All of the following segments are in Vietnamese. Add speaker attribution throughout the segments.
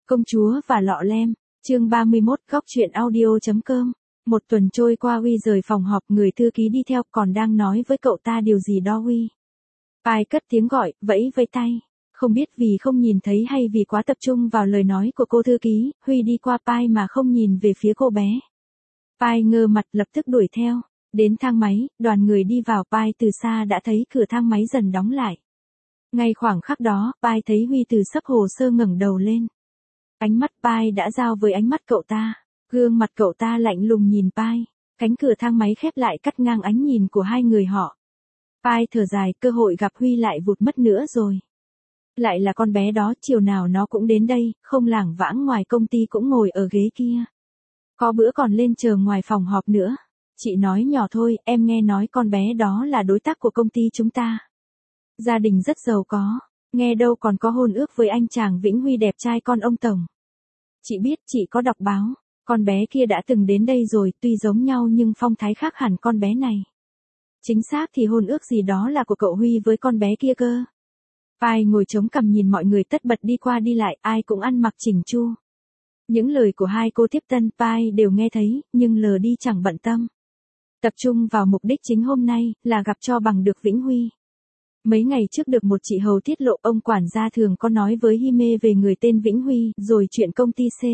Speaker 1: Công chúa và lọ lem, chương 31, góc chuyện audio.com. Một tuần trôi qua Huy rời phòng họp, người thư ký đi theo còn đang nói với cậu ta điều gì đó Huy. Pai cất tiếng gọi, vẫy vẫy tay. Không biết vì không nhìn thấy hay vì quá tập trung vào lời nói của cô thư ký, Huy đi qua Pai mà không nhìn về phía cô bé. Pai ngơ mặt lập tức đuổi theo. Đến thang máy, đoàn người đi vào, Pai từ xa đã thấy cửa thang máy dần đóng lại. Ngay khoảng khắc đó, Pai thấy Huy từ sấp hồ sơ ngẩng đầu lên. Ánh mắt Pai đã giao với ánh mắt cậu ta. Gương mặt cậu ta lạnh lùng nhìn Pai. Cánh cửa thang máy khép lại cắt ngang ánh nhìn của hai người họ. Pai thở dài, cơ hội gặp Huy lại vụt mất nữa rồi. Lại là con bé đó, chiều nào nó cũng đến đây, không lảng vãng ngoài công ty cũng ngồi ở ghế kia. Có bữa còn lên chờ ngoài phòng họp nữa. Chị nói nhỏ thôi, em nghe nói con bé đó là đối tác của công ty chúng ta. Gia đình rất giàu có, nghe đâu còn có hôn ước với anh chàng Vĩnh Huy đẹp trai con ông tổng. Chị biết, chị có đọc báo, con bé kia đã từng đến đây rồi, tuy giống nhau nhưng phong thái khác hẳn con bé này. Chính xác thì hôn ước gì đó là của cậu Huy với con bé kia cơ. Pai ngồi chống cằm nhìn mọi người tất bật đi qua đi lại, ai cũng ăn mặc chỉnh chu. Những lời của hai cô tiếp tân Pai đều nghe thấy, nhưng lờ đi chẳng bận tâm. Tập trung vào mục đích chính hôm nay, là gặp cho bằng được Vĩnh Huy. Mấy ngày trước được một chị hầu tiết lộ ông quản gia thường có nói với Hime về người tên Vĩnh Huy, rồi chuyện công ty C.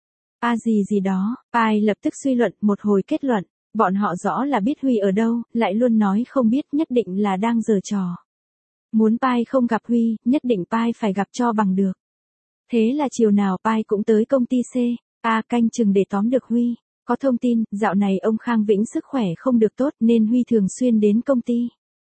Speaker 1: Gì đó, Pai lập tức suy luận một hồi kết luận, bọn họ rõ là biết Huy ở đâu, lại luôn nói không biết, nhất định là đang giở trò. Muốn Pai không gặp Huy, nhất định Pai phải gặp cho bằng được. Thế là chiều nào Pai cũng tới công ty C. Canh chừng để tóm được Huy. Có thông tin, dạo này ông Khang Vĩnh sức khỏe không được tốt nên Huy thường xuyên đến công ty.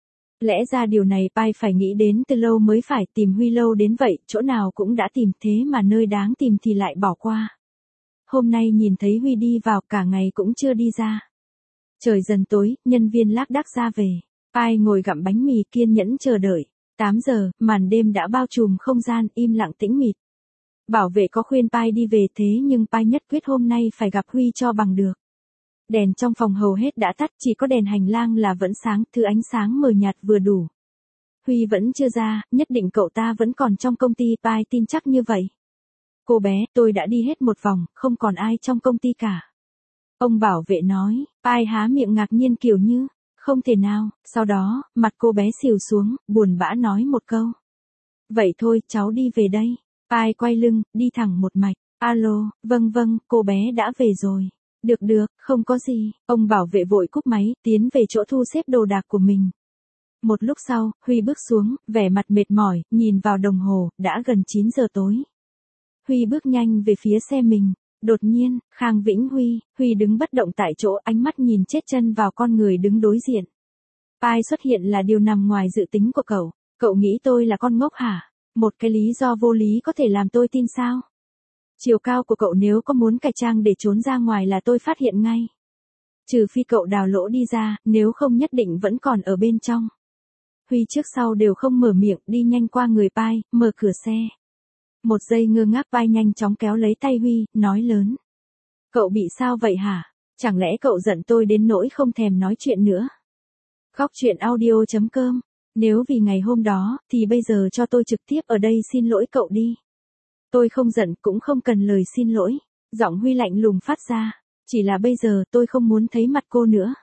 Speaker 1: Lẽ ra điều này Pai phải nghĩ đến từ lâu mới phải, tìm Huy lâu đến vậy, chỗ nào cũng đã tìm, thế mà nơi đáng tìm thì lại bỏ qua. Hôm nay nhìn thấy Huy đi vào, cả ngày cũng chưa đi ra. Trời dần tối, nhân viên lác đác ra về. Pai ngồi gặm bánh mì kiên nhẫn chờ đợi. 8 giờ, màn đêm đã bao trùm không gian, im lặng tĩnh mịt. Bảo vệ có khuyên Pai đi về thế nhưng Pai nhất quyết hôm nay phải gặp Huy cho bằng được. Đèn trong phòng hầu hết đã tắt, chỉ có đèn hành lang là vẫn sáng, thứ ánh sáng mờ nhạt vừa đủ. Huy vẫn chưa ra, nhất định cậu ta vẫn còn trong công ty, Pai tin chắc như vậy. Cô bé, tôi đã đi hết một vòng, không còn ai trong công ty cả. Ông bảo vệ nói, Pai há miệng ngạc nhiên kiểu như, không thể nào, sau đó, mặt cô bé xìu xuống, buồn bã nói một câu. Vậy thôi, cháu đi về đây. Pai quay lưng, đi thẳng một mạch. Alo, vâng, cô bé đã về rồi. Được, không có gì. Ông bảo vệ vội cúp máy, tiến về chỗ thu xếp đồ đạc của mình. Một lúc sau, Huy bước xuống, vẻ mặt mệt mỏi, nhìn vào đồng hồ, đã gần 9 giờ tối. Huy bước nhanh về phía xe mình. Đột nhiên, Khang Vĩnh Huy đứng bất động tại chỗ, ánh mắt nhìn chết chân vào con người đứng đối diện. Pai xuất hiện là điều nằm ngoài dự tính của cậu. Cậu nghĩ tôi là con ngốc hả? Một cái lý do vô lý có thể làm tôi tin sao? Chiều cao của cậu nếu có muốn cải trang để trốn ra ngoài là tôi phát hiện ngay. Trừ phi cậu đào lỗ đi ra, nếu không nhất định vẫn còn ở bên trong. Huy trước sau đều không mở miệng, đi nhanh qua người Pai, mở cửa xe. Một giây ngơ ngác, Pai nhanh chóng kéo lấy tay Huy, nói lớn. Cậu bị sao vậy hả? Chẳng lẽ cậu giận tôi đến nỗi không thèm nói chuyện nữa? Góc chuyện audio.com. Nếu vì ngày hôm đó, thì bây giờ cho tôi trực tiếp ở đây xin lỗi cậu đi. Tôi không giận, cũng không cần lời xin lỗi. Giọng Huy lạnh lùng phát ra. Chỉ là bây giờ tôi không muốn thấy mặt cô nữa.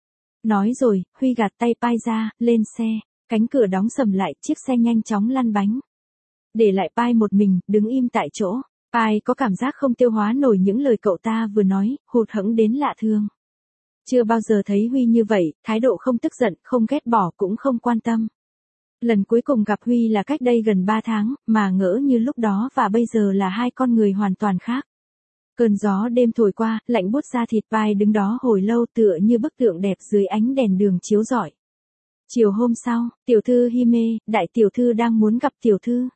Speaker 1: Nói rồi, Huy gạt tay Pai ra, lên xe. Cánh cửa đóng sầm lại, chiếc xe nhanh chóng lăn bánh. Để lại Pai một mình, đứng im tại chỗ. Pai có cảm giác không tiêu hóa nổi những lời cậu ta vừa nói, hụt hẫng đến lạ thường. Chưa bao giờ thấy Huy như vậy, thái độ không tức giận, không ghét bỏ cũng không quan tâm. Lần cuối cùng gặp Huy là cách đây gần 3 tháng, mà ngỡ như lúc đó và bây giờ là hai con người hoàn toàn khác. Cơn gió đêm thổi qua, lạnh buốt da thịt, Pai đứng đó hồi lâu tựa như bức tượng đẹp dưới ánh đèn đường chiếu rọi. Chiều hôm sau, tiểu thư Hime, đại tiểu thư đang muốn gặp tiểu thư.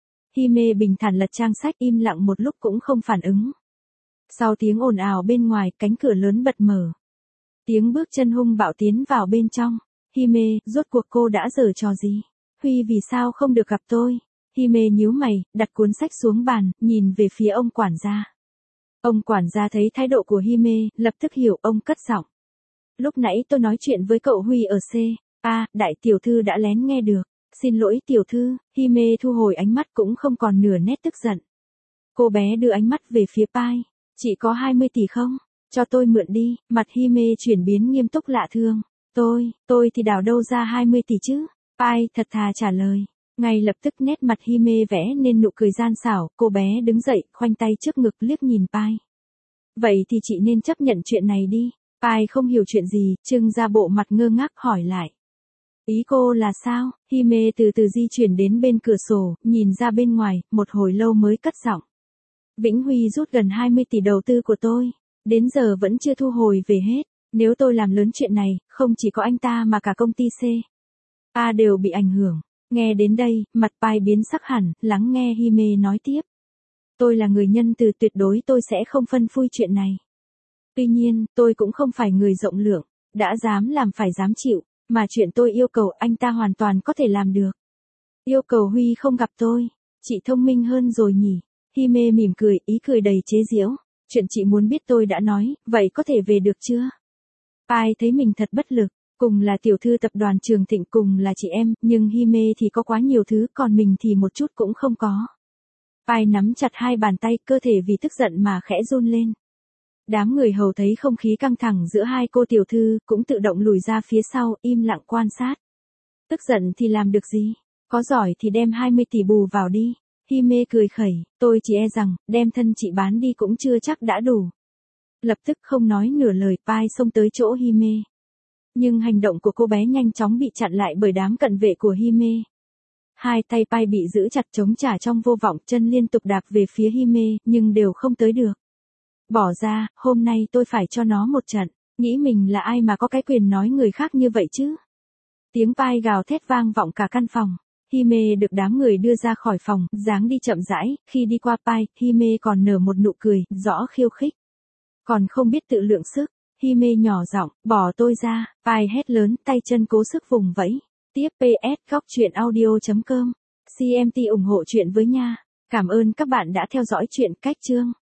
Speaker 1: Hime bình thản lật trang sách, im lặng một lúc cũng không phản ứng. Sau tiếng ồn ào bên ngoài, cánh cửa lớn bật mở. Tiếng bước chân hung bạo tiến vào bên trong. Hime, rốt cuộc cô đã giở trò gì? Huy vì sao không được gặp tôi? Hime nhíu mày, đặt cuốn sách xuống bàn, nhìn về phía ông quản gia. Ông quản gia thấy thái độ của Hime, lập tức hiểu, ông cất giọng. Lúc nãy tôi nói chuyện với cậu Huy ở C. Đại tiểu thư đã lén nghe được. Xin lỗi tiểu thư, Hime thu hồi ánh mắt cũng không còn nửa nét tức giận. Cô bé đưa ánh mắt về phía Pai. Chị có 20 tỷ không? Cho tôi mượn đi. Mặt Hime chuyển biến nghiêm túc lạ thường. Tôi thì đào đâu ra 20 tỷ chứ? Pai thật thà trả lời. Ngay lập tức nét mặt Hime vẽ nên nụ cười gian xảo, cô bé đứng dậy, khoanh tay trước ngực liếc nhìn Pai. Vậy thì chị nên chấp nhận chuyện này đi. Pai không hiểu chuyện gì, trưng ra bộ mặt ngơ ngác hỏi lại. Ý cô là sao? Hime từ từ di chuyển đến bên cửa sổ, nhìn ra bên ngoài, một hồi lâu mới cất giọng. Vĩnh Huy rút gần 20 tỷ đầu tư của tôi. Đến giờ vẫn chưa thu hồi về hết. Nếu tôi làm lớn chuyện này, không chỉ có anh ta mà cả công ty C. A đều bị ảnh hưởng. Nghe đến đây, mặt Pai biến sắc hẳn, lắng nghe Hime nói tiếp. Tôi là người nhân từ tuyệt đối tôi sẽ không phân phui chuyện này. Tuy nhiên, tôi cũng không phải người rộng lượng, đã dám làm phải dám chịu, mà chuyện tôi yêu cầu anh ta hoàn toàn có thể làm được. Yêu cầu Huy không gặp tôi, chị thông minh hơn rồi nhỉ. Hime mỉm cười, ý cười đầy chế giễu. Chuyện chị muốn biết tôi đã nói, vậy có thể về được chưa? Pai thấy mình thật bất lực, cùng là tiểu thư tập đoàn Trường Thịnh, cùng là chị em, nhưng Hime thì có quá nhiều thứ, còn mình thì một chút cũng không có. Pai nắm chặt hai bàn tay, cơ thể vì tức giận mà khẽ run lên. Đám người hầu thấy không khí căng thẳng giữa hai cô tiểu thư, cũng tự động lùi ra phía sau, im lặng quan sát. Tức giận thì làm được gì? Có giỏi thì đem 20 tỷ bù vào đi. Hime cười khẩy, tôi chỉ e rằng, đem thân chị bán đi cũng chưa chắc đã đủ. Lập tức không nói nửa lời, Pai xông tới chỗ Hime. Nhưng hành động của cô bé nhanh chóng bị chặn lại bởi đám cận vệ của Hime. Hai tay Pai bị giữ chặt chống trả trong vô vọng, chân liên tục đạp về phía Hime, nhưng đều không tới được. Bỏ ra, hôm nay tôi phải cho nó một trận, nghĩ mình là ai mà có cái quyền nói người khác như vậy chứ. Tiếng Pai gào thét vang vọng cả căn phòng. Hime được đám người đưa ra khỏi phòng, dáng đi chậm rãi, khi đi qua Pai, Hime còn nở một nụ cười, rõ khiêu khích. Còn không biết tự lượng sức, Hime nhỏ giọng, bỏ tôi ra, Pai hét lớn, tay chân cố sức vùng vẫy. Tiếp PS gocchuyenaudio.com. CMT ủng hộ chuyện với nha. Cảm ơn các bạn đã theo dõi chuyện cách chương.